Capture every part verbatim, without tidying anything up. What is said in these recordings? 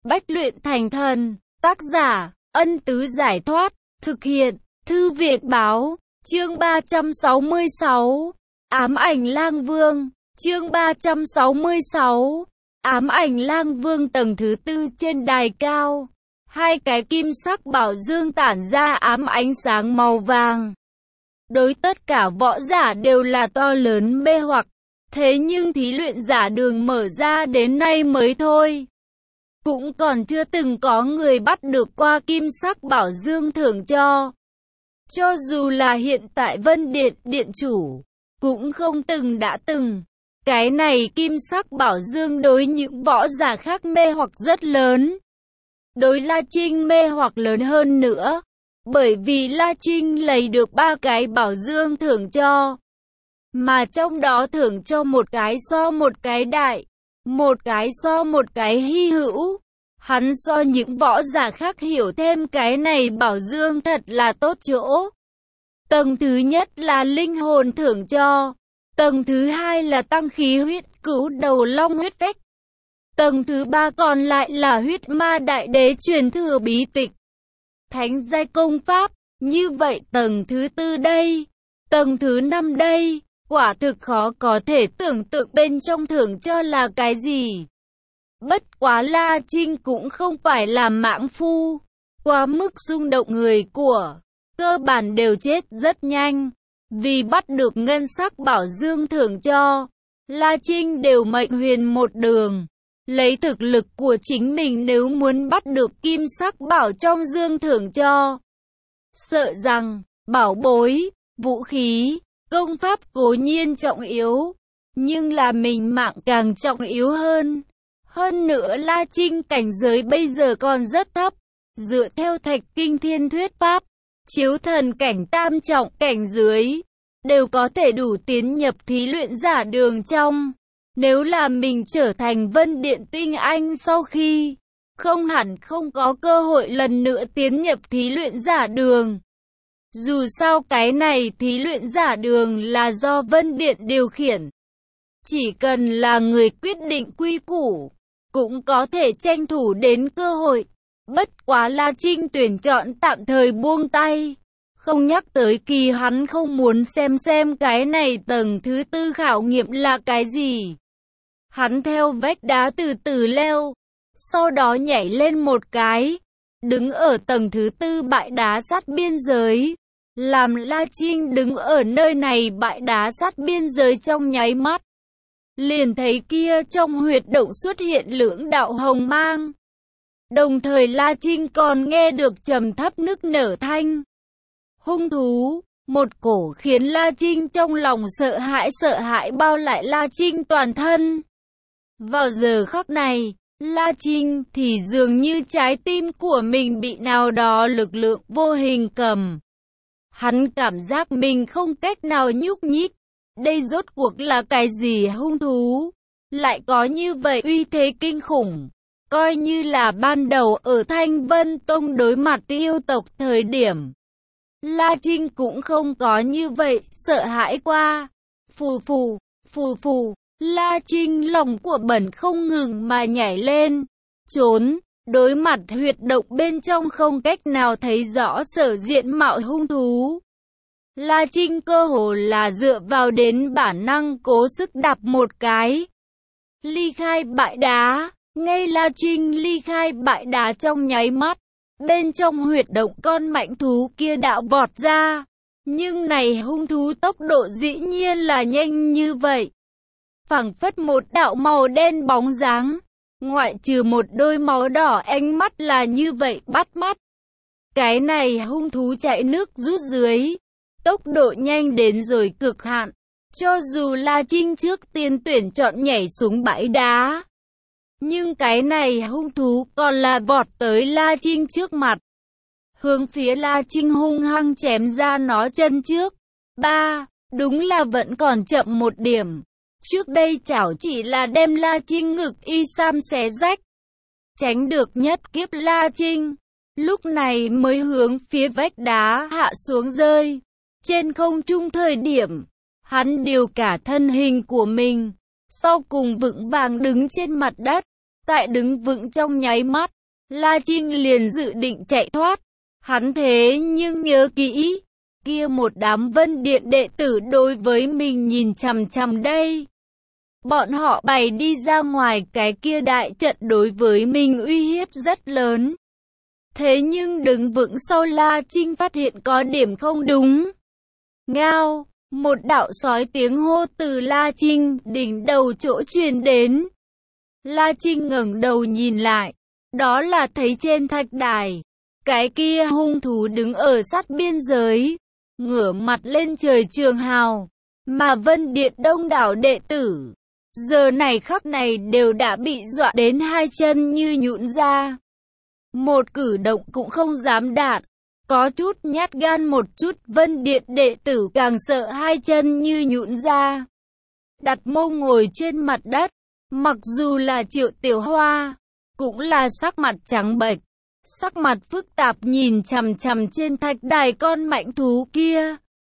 bách luyện thành thần. Tác giả, Ân Tứ Giải Thoát. Thực hiện, Thư viện Báo. Chương ba trăm sáu mươi sáu. Ám ảnh lang vương. Chương ba trăm sáu mươi sáu. Ám ảnh lang vương tầng thứ tư trên đài cao. Hai cái kim sắc bảo dương tản ra ám ánh sáng màu vàng. Đối tất cả võ giả đều là to lớn mê hoặc. Thế nhưng thí luyện giả đường mở ra đến nay mới thôi. Cũng còn chưa từng có người bắt được qua kim sắc bảo dương thưởng cho. Cho dù là hiện tại Vân Điện Điện chủ, cũng không từng đã từng. Cái này kim sắc bảo dương đối những võ giả khác mê hoặc rất lớn. Đối La Trinh mê hoặc lớn hơn nữa. Bởi vì La Trinh lấy được ba cái bảo dương thưởng cho. Mà trong đó thưởng cho một cái so một cái đại. Một cái so một cái hy hữu. Hắn so những võ giả khác hiểu thêm cái này bảo dương thật là tốt chỗ. Tầng thứ nhất là linh hồn thưởng cho. Tầng thứ hai là tăng khí huyết cứu đầu long huyết phách. Tầng thứ ba còn lại là huyết ma đại đế truyền thừa bí tịch. Thánh giai công pháp. Như vậy tầng thứ tư đây. Tầng thứ năm đây. Quả thực khó có thể tưởng tượng bên trong thưởng cho là cái gì. Bất quá La Trinh cũng không phải là mãng phu. Quá mức rung động người của. Cơ bản đều chết rất nhanh. Vì bắt được ngân sắc bảo dương thưởng cho. La Trinh đều mệnh huyền một đường. Lấy thực lực của chính mình nếu muốn bắt được kim sắc bảo trong dương thưởng cho. Sợ rằng, bảo bối, vũ khí, công pháp cố nhiên trọng yếu. Nhưng là mình mạng càng trọng yếu hơn. Hơn nữa La Trinh cảnh giới bây giờ còn rất thấp. Dựa theo Thạch Kinh Thiên Thuyết Pháp, chiếu thần cảnh tam trọng cảnh dưới, đều có thể đủ tiến nhập thí luyện giả đường trong. Nếu là mình trở thành Vân Điện tinh anh sau khi, không hẳn không có cơ hội lần nữa tiến nhập thí luyện giả đường. Dù sao cái này thí luyện giả đường là do Vân Điện điều khiển. Chỉ cần là người quyết định quy củ, cũng có thể tranh thủ đến cơ hội. Bất quá La Trinh tuyển chọn tạm thời buông tay. Không nhắc tới kỳ hắn không muốn xem xem cái này tầng thứ tư khảo nghiệm là cái gì. Hắn theo vách đá từ từ leo. Sau đó nhảy lên một cái. Đứng ở tầng thứ tư bãi đá sát biên giới. Làm La Trinh đứng ở nơi này bãi đá sát biên giới trong nháy mắt. Liền thấy kia trong huyệt động xuất hiện lưỡng đạo hồng mang. Đồng thời La Trinh còn nghe được trầm thấp nức nở thanh. Hung thú, một cổ khiến La Trinh trong lòng sợ hãi sợ hãi bao lại La Trinh toàn thân. Vào giờ khắc này, La Trinh thì dường như trái tim của mình bị nào đó lực lượng vô hình cầm. Hắn cảm giác mình không cách nào nhúc nhích. Đây rốt cuộc là cái gì hung thú? Lại có như vậy uy thế kinh khủng. Coi như là ban đầu ở Thanh Vân Tông đối mặt yêu tộc thời điểm. La Trinh cũng không có như vậy, sợ hãi qua. Phù phù, phù phù, La Trinh lòng của bẩn không ngừng mà nhảy lên. Trốn, đối mặt huyệt động bên trong không cách nào thấy rõ sở diện mạo hung thú. La Trinh cơ hồ là dựa vào đến bản năng cố sức đạp một cái. Ly khai bãi đá, ngay La Trinh ly khai bãi đá trong nháy mắt. Bên trong huyệt động con mãnh thú kia đã vọt ra. Nhưng này hung thú tốc độ dĩ nhiên là nhanh như vậy. Phảng phất một đạo màu đen bóng dáng. Ngoại trừ một đôi máu đỏ ánh mắt là như vậy bắt mắt. Cái này hung thú chạy nước rút dưới. Tốc độ nhanh đến rồi cực hạn. Cho dù La Trinh trước tiên tuyển chọn nhảy xuống bãi đá. Nhưng cái này hung thú còn là vọt tới La Trinh trước mặt. Hướng phía La Trinh hung hăng chém ra nó chân trước. Ba, đúng là vẫn còn chậm một điểm. Trước đây chảo chỉ là đem La Trinh ngực y sam xé rách. Tránh được nhất kiếp La Trinh. Lúc này mới hướng phía vách đá hạ xuống rơi. Trên không trung thời điểm, hắn điều cả thân hình của mình. Sau cùng vững vàng đứng trên mặt đất. Tại đứng vững trong nháy mắt, La Trinh liền dự định chạy thoát. Hắn thế nhưng nhớ kỹ, kia một đám Vân Điện đệ tử đối với mình nhìn chằm chằm đây. Bọn họ bày đi ra ngoài cái kia đại trận đối với mình uy hiếp rất lớn. Thế nhưng đứng vững sau La Trinh phát hiện có điểm không đúng. Ngao, một đạo sói tiếng hô từ La Trinh đỉnh đầu chỗ truyền đến. La Trinh ngẩng đầu nhìn lại, đó là thấy trên thạch đài, cái kia hung thú đứng ở sát biên giới, ngửa mặt lên trời trường hào, mà Vân Điện đông đảo đệ tử, giờ này khắc này đều đã bị dọa đến hai chân như nhũn ra. Một cử động cũng không dám đạn, có chút nhát gan một chút Vân Điện đệ tử càng sợ hai chân như nhũn ra. Đặt mông ngồi trên mặt đất, mặc dù là Triệu Tiểu Hoa, cũng là sắc mặt trắng bệch, sắc mặt phức tạp nhìn chằm chằm trên thạch đài con mạnh thú kia.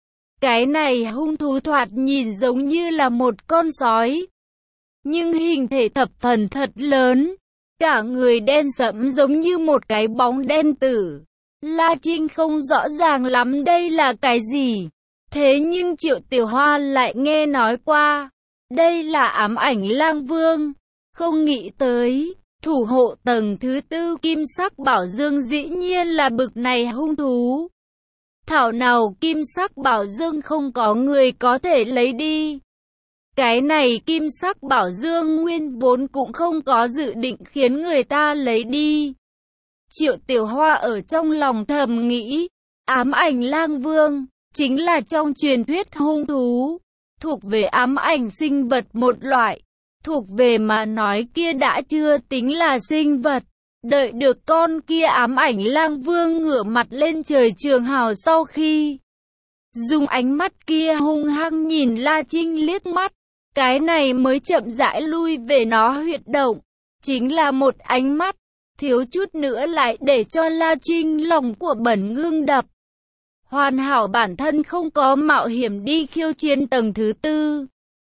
Cái này hung thú thoạt nhìn giống như là một con sói, nhưng hình thể thập phần thật lớn, cả người đen sẫm giống như một cái bóng đen tử. La Trinh không rõ ràng lắm đây là cái gì, thế nhưng Triệu Tiểu Hoa lại nghe nói qua, đây là ám ảnh lang vương. Không nghĩ tới, thủ hộ tầng thứ tư kim sắc bảo dương dĩ nhiên là bực này hung thú. Thảo nào kim sắc bảo dương không có người có thể lấy đi. Cái này kim sắc bảo dương nguyên vốn cũng không có dự định khiến người ta lấy đi. Triệu Tiểu Hoa ở trong lòng thầm nghĩ, ám ảnh lang vương, chính là trong truyền thuyết hung thú, thuộc về ám ảnh sinh vật một loại, thuộc về mà nói kia đã chưa tính là sinh vật. Đợi được con kia ám ảnh lang vương ngửa mặt lên trời trường hào sau khi dùng ánh mắt kia hung hăng nhìn La Trinh liếc mắt, cái này mới chậm rãi lui về nó huyệt động, chính là một ánh mắt, thiếu chút nữa lại để cho La Trinh lòng của bẩn ngưng đập. Hoàn hảo bản thân không có mạo hiểm đi khiêu chiến tầng thứ tư.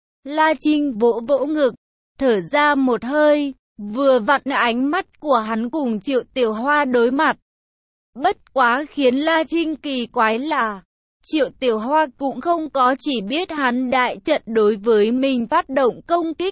La Trinh vỗ vỗ ngực, thở ra một hơi, vừa vặn ánh mắt của hắn cùng Triệu Tiểu Hoa đối mặt. Bất quá khiến La Trinh kỳ quái là, Triệu Tiểu Hoa cũng không có chỉ biết hắn đại trận đối với mình phát động công kích.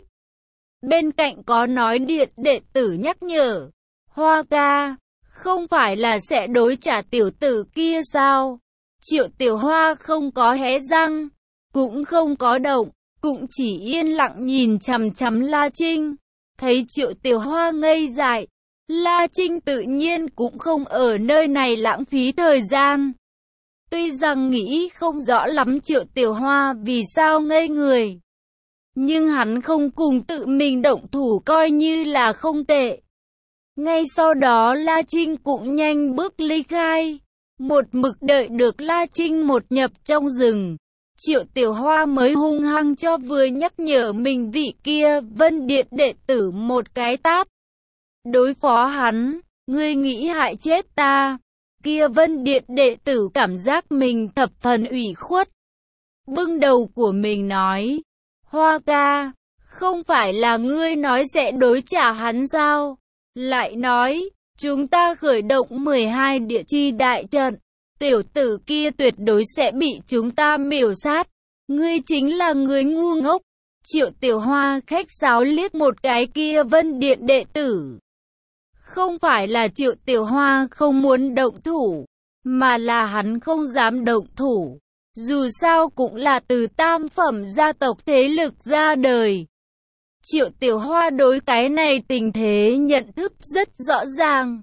Bên cạnh có nói điện đệ tử nhắc nhở, Hoa ca, không phải là sẽ đối trả tiểu tử kia sao? Triệu Tiểu Hoa không có hé răng, cũng không có động, cũng chỉ yên lặng nhìn chằm chằm La Trinh. Thấy Triệu Tiểu Hoa ngây dại, La Trinh tự nhiên cũng không ở nơi này lãng phí thời gian. Tuy rằng nghĩ không rõ lắm Triệu Tiểu Hoa vì sao ngây người, nhưng hắn không cùng tự mình động thủ coi như là không tệ. Ngay sau đó La Trinh cũng nhanh bước ly khai, một mực đợi được La Trinh một nhập trong rừng. Triệu Tiểu Hoa mới hung hăng cho vừa nhắc nhở mình vị kia Vân Điện đệ tử một cái tát. Đối phó hắn, ngươi nghĩ hại chết ta. Kia Vân Điện đệ tử cảm giác mình thập phần ủy khuất. Bưng đầu của mình nói, Hoa ca, không phải là ngươi nói sẽ đối trả hắn sao? Lại nói, chúng ta khởi động mười hai địa chi đại trận, tiểu tử kia tuyệt đối sẽ bị chúng ta miểu sát. Ngươi chính là người ngu ngốc. Triệu Tiểu Hoa khách sáo liếc một cái kia Vân Điện đệ tử. Không phải là Triệu Tiểu Hoa không muốn động thủ, mà là hắn không dám động thủ. Dù sao cũng là từ tam phẩm gia tộc thế lực ra đời. Triệu Tiểu Hoa đối cái này tình thế nhận thức rất rõ ràng.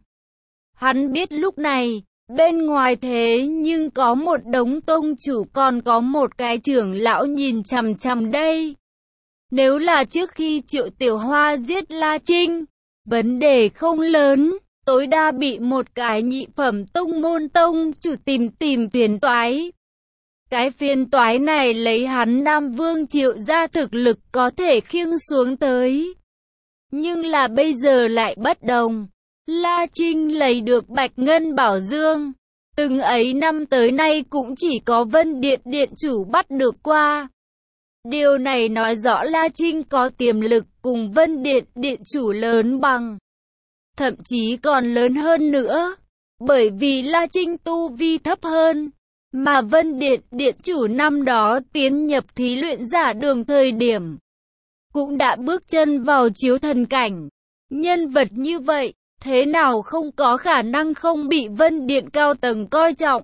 Hắn biết lúc này, bên ngoài thế nhưng có một đống tông chủ còn có một cái trưởng lão nhìn chằm chằm đây. Nếu là trước khi Triệu Tiểu Hoa giết La Trinh, vấn đề không lớn, tối đa bị một cái nhị phẩm tông môn tông chủ tìm tìm phiền toái. Cái phiền toái này lấy hắn Nam Vương Triệu ra thực lực có thể khiêng xuống tới. Nhưng là bây giờ lại bất đồng. La Trinh lấy được Bạch Ngân Bảo Dương. Từng ấy năm tới nay cũng chỉ có Vân Điện Điện chủ bắt được qua. Điều này nói rõ La Trinh có tiềm lực cùng Vân Điện Điện chủ lớn bằng. thậm chí còn lớn hơn nữa. Bởi vì La Trinh tu vi thấp hơn, mà Vân Điện Điện chủ năm đó tiến nhập thí luyện giả đường thời điểm, cũng đã bước chân vào chiếu thần cảnh. Nhân vật như vậy, thế nào không có khả năng không bị Vân Điện cao tầng coi trọng.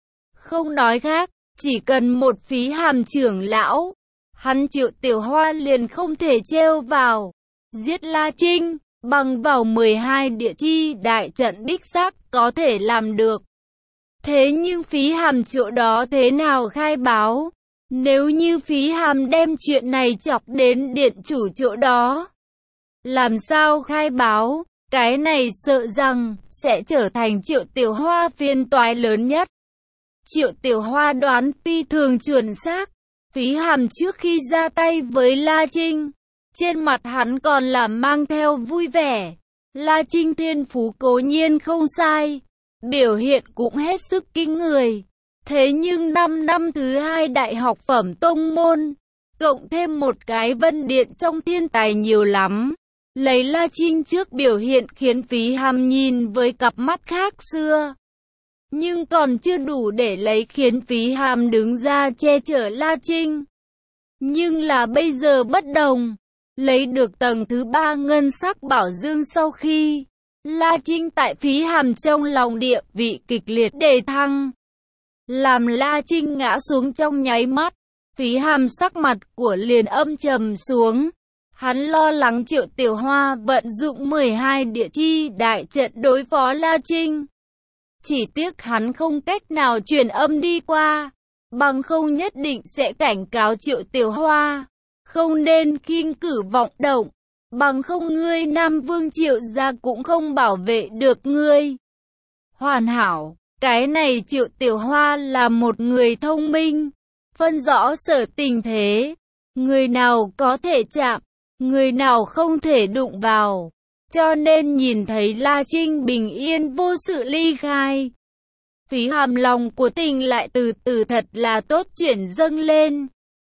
Không nói khác, chỉ cần một Phí Hàm trưởng lão, hắn Triệu Tiểu Hoa liền không thể treo vào. Giết La Trinh, bằng vào mười hai địa chi đại trận đích xác có thể làm được. Thế nhưng Phí Hàm chỗ đó thế nào khai báo? Nếu như Phí Hàm đem chuyện này chọc đến điện chủ chỗ đó, làm sao khai báo? Cái này sợ rằng sẽ trở thành Triệu Tiểu Hoa phiền toái lớn nhất. Triệu Tiểu Hoa đoán phi thường chuẩn xác. Phí Hàm trước khi ra tay với La Trinh, trên mặt hắn còn là mang theo vui vẻ. La Trinh thiên phú cố nhiên không sai, biểu hiện cũng hết sức kinh người. Thế nhưng năm năm thứ hai đại học phẩm tông môn, cộng thêm một cái Vân Điện trong thiên tài nhiều lắm. Lấy La Trinh trước biểu hiện khiến Phí Hàm nhìn với cặp mắt khác xưa. Nhưng còn chưa đủ để lấy khiến Phí Hàm đứng ra che chở La Trinh. Nhưng là bây giờ bất đồng. Lấy được tầng thứ ba ngân sắc bảo dương sau khi La Trinh tại Phí Hàm trong lòng địa vị kịch liệt đề thăng, làm La Trinh ngã xuống trong nháy mắt. Phí Hàm sắc mặt của liền âm trầm xuống. Hắn lo lắng Triệu Tiểu Hoa vận dụng mười hai địa chi đại trận đối phó La Trinh. Chỉ tiếc hắn không cách nào truyền âm đi qua, bằng không nhất định sẽ cảnh cáo Triệu Tiểu Hoa. Không nên khinh cử vọng động, bằng không ngươi Nam Vương Triệu gia cũng không bảo vệ được ngươi. Hoàn hảo, cái này Triệu Tiểu Hoa là một người thông minh, phân rõ sở tình thế. Người nào có thể chạm, người nào không thể đụng vào. Cho nên nhìn thấy La Trinh bình yên vô sự ly khai, Phí Hàm lòng của tình lại từ từ thật là tốt chuyển dâng lên.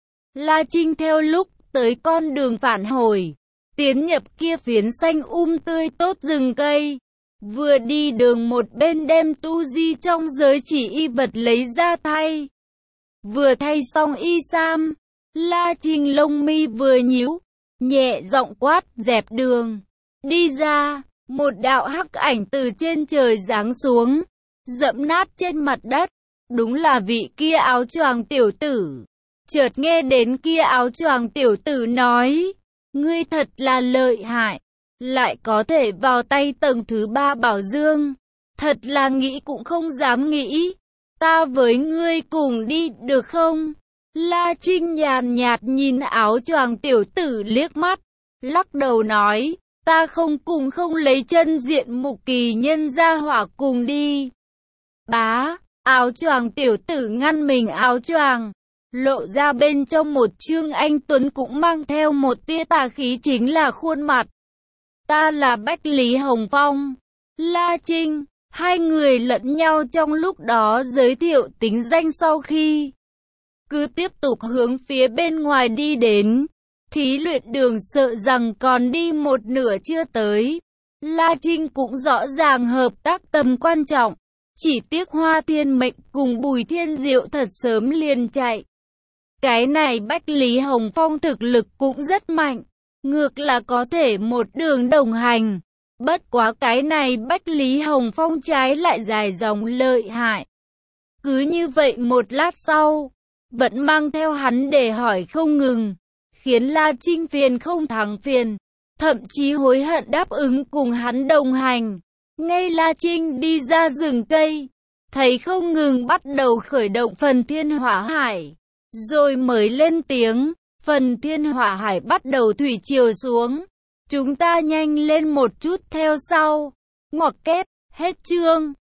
La Trinh theo lúc tới con đường phản hồi, tiến nhập kia phiến xanh um tươi tốt rừng cây. Vừa đi đường một bên đem tu di trong giới chỉ y vật lấy ra thay. Vừa thay xong y sam, La Trinh lông mi vừa nhíu, nhẹ giọng quát dẹp đường. Đi ra, một đạo hắc ảnh từ trên trời giáng xuống, dẫm nát trên mặt đất. Đúng là vị kia áo choàng tiểu tử. Chợt nghe đến kia áo choàng tiểu tử nói, ngươi thật là lợi hại, lại có thể vào tay tầng thứ ba bảo dương. Thật là nghĩ cũng không dám nghĩ, ta với ngươi cùng đi được không? La Trinh nhàn nhạt nhìn áo choàng tiểu tử liếc mắt, lắc đầu nói, ta không cùng không lấy chân diện mục kỳ nhân gia hỏa cùng đi. Bá, áo choàng tiểu tử ngăn mình áo choàng, lộ ra bên trong một trương anh tuấn cũng mang theo một tia tà khí chính là khuôn mặt. Ta là Bách Lý Hồng Phong, La Trinh, hai người lẫn nhau trong lúc đó giới thiệu tính danh sau khi cứ tiếp tục hướng phía bên ngoài đi đến. Thí luyện đường sợ rằng còn đi một nửa chưa tới. La Trinh cũng rõ ràng hợp tác tầm quan trọng. Chỉ tiếc Hoa Thiên Mệnh cùng Bùi Thiên Diệu thật sớm liền chạy. Cái này Bách Lý Hồng Phong thực lực cũng rất mạnh, ngược là có thể một đường đồng hành. Bất quá cái này Bách Lý Hồng Phong trái lại dài dòng lợi hại. Cứ như vậy một lát sau, vẫn mang theo hắn để hỏi không ngừng, khiến La Trinh phiền không thắng phiền, thậm chí hối hận đáp ứng cùng hắn đồng hành. Ngay La Trinh đi ra rừng cây, thấy không ngừng bắt đầu khởi động phần thiên hỏa hải, rồi mới lên tiếng, phần thiên hỏa hải bắt đầu thủy triều xuống. Chúng ta nhanh lên một chút theo sau. Ngoặc kép, hết chương.